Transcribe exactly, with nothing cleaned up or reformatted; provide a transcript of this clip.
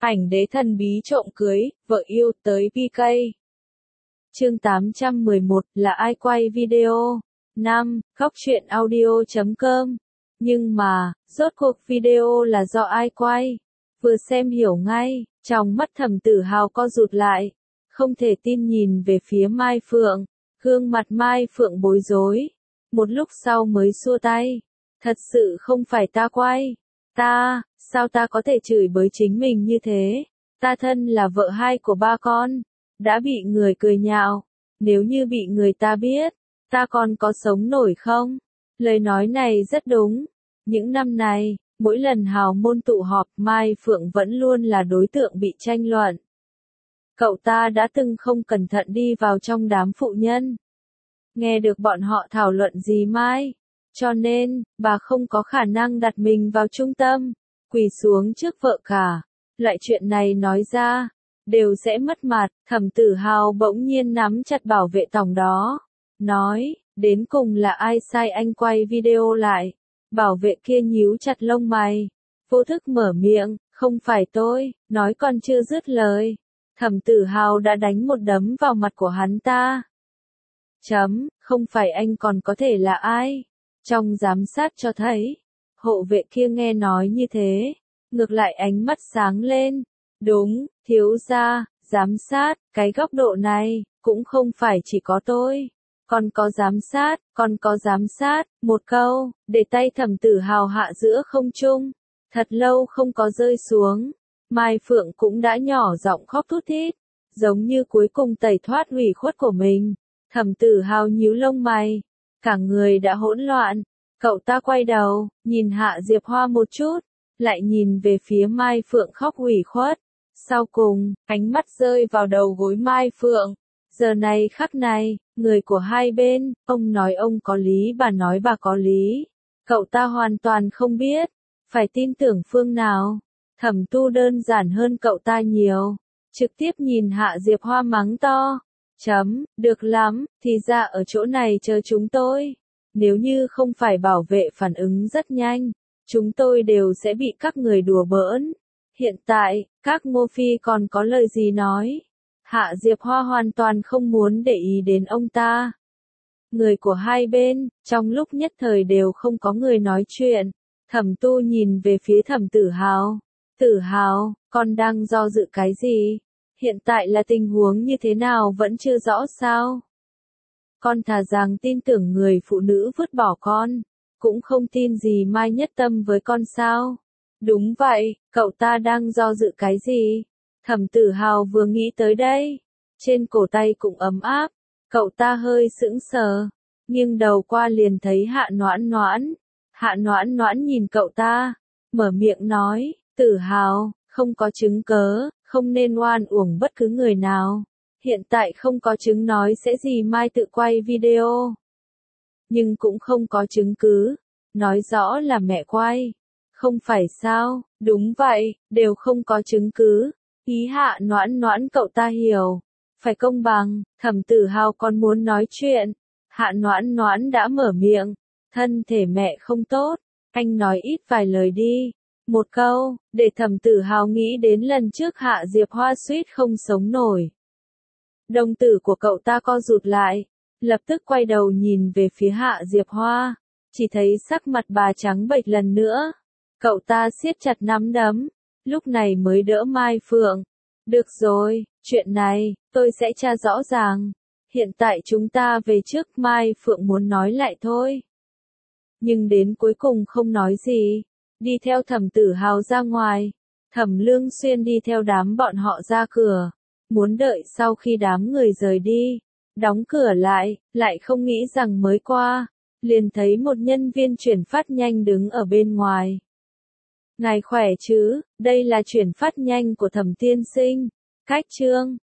Ảnh đế thần bí trộm cưới, vợ yêu tới pê ca. Chương tám trăm mười một, là ai quay video? năm. Góc truyện audio chấm com. Nhưng mà, rốt cuộc video là do ai quay? Vừa xem hiểu ngay, trong mắt Thẩm Tử Hào co rụt lại. Không thể tin nhìn về phía Mai Phượng. Gương mặt Mai Phượng bối rối. Một lúc sau mới xua tay. Thật sự không phải ta quay. Ta, sao ta có thể chửi bới chính mình như thế? Ta thân là vợ hai của ba con. Đã bị người cười nhạo. Nếu như bị người ta biết, ta còn có sống nổi không? Lời nói này rất đúng. Những năm này, mỗi lần hào môn tụ họp, Mai Phượng vẫn luôn là đối tượng bị tranh luận. Cậu ta đã từng không cẩn thận đi vào trong đám phụ nhân. Nghe được bọn họ thảo luận gì Mai. Cho nên, bà không có khả năng đặt mình vào trung tâm, quỳ xuống trước vợ cả. Loại chuyện này nói ra, đều sẽ mất mặt. Thẩm Tử Hào bỗng nhiên nắm chặt bảo vệ tổng đó. Nói, đến cùng là ai sai anh quay video lại? Bảo vệ kia nhíu chặt lông mày. Vô thức mở miệng, không phải tôi, nói còn chưa dứt lời. Thẩm Tử Hào đã đánh một đấm vào mặt của hắn ta. Chấm, không phải anh còn có thể là ai? Trong giám sát cho thấy, hộ vệ kia nghe nói như thế, ngược lại ánh mắt sáng lên. Đúng, thiếu gia, giám sát, cái góc độ này, cũng không phải chỉ có tôi. Còn có giám sát, còn có giám sát, một câu, để tay Thẩm Tử Hào hạ giữa không trung. Thật lâu không có rơi xuống, Mai Phượng cũng đã nhỏ giọng khóc thút thít, giống như cuối cùng tẩy thoát ủy khuất của mình. Thẩm Tử Hào nhíu lông mày, cả người đã hỗn loạn. Cậu ta quay đầu, nhìn Hạ Diệp Hoa một chút, lại nhìn về phía Mai Phượng khóc ủy khuất. Sau cùng, ánh mắt rơi vào đầu gối Mai Phượng. Giờ này khắc này, người của hai bên, ông nói ông có lý, bà nói bà có lý. Cậu ta hoàn toàn không biết, phải tin tưởng phương nào. Thẩm Tu đơn giản hơn cậu ta nhiều, trực tiếp nhìn Hạ Diệp Hoa mắng to. Chấm, được lắm, thì ra ở chỗ này chờ chúng tôi. Nếu như không phải bảo vệ phản ứng rất nhanh, chúng tôi đều sẽ bị các người đùa bỡn. Hiện tại, các Ngô Phi còn có lời gì nói? Hạ Diệp Hoa hoàn toàn không muốn để ý đến ông ta. Người của hai bên, trong lúc nhất thời đều không có người nói chuyện. Thẩm Tu nhìn về phía Thẩm Tử Hào. Tử Hào, con đang do dự cái gì? Hiện tại là tình huống như thế nào vẫn chưa rõ sao? Con thà rằng tin tưởng người phụ nữ vứt bỏ con, cũng không tin gì Mai nhất tâm với con sao? Đúng vậy, cậu ta đang do dự cái gì? Thẩm Tử Hào vừa nghĩ tới đây, trên cổ tay cũng ấm áp, cậu ta hơi sững sờ, nghiêng đầu qua liền thấy Hạ Noãn Noãn. Hạ Noãn Noãn nhìn cậu ta, mở miệng nói, Tử Hào, không có chứng cớ, không nên oan uổng bất cứ người nào. Hiện tại không có chứng nói sẽ gì Mai tự quay video. Nhưng cũng không có chứng cứ, nói rõ là mẹ quay. Không phải sao, đúng vậy, đều không có chứng cứ. Ý Hạ Noãn Noãn cậu ta hiểu. Phải công bằng, Thẩm Tử Hào còn muốn nói chuyện. Hạ Noãn Noãn đã mở miệng. Thân thể mẹ không tốt, anh nói ít vài lời đi. Một câu, để Thẩm Tử Hào nghĩ đến lần trước Hạ Diệp Hoa suýt không sống nổi. Đồng tử của cậu ta co rụt lại, lập tức quay đầu nhìn về phía Hạ Diệp Hoa, chỉ thấy sắc mặt bà trắng bệch lần nữa. Cậu ta siết chặt nắm đấm, lúc này mới đỡ Mai Phượng. Được rồi, chuyện này, tôi sẽ tra rõ ràng. Hiện tại chúng ta về trước, Mai Phượng muốn nói lại thôi. Nhưng đến cuối cùng không nói gì, đi theo Thẩm Tử Hào ra ngoài. Thẩm Lương Xuyên đi theo đám bọn họ ra cửa, muốn đợi sau khi đám người rời đi, đóng cửa lại, lại không nghĩ rằng mới qua, liền thấy một nhân viên chuyển phát nhanh đứng ở bên ngoài. Ngài khỏe chứ, đây là chuyển phát nhanh của Thẩm tiên sinh. Cách chương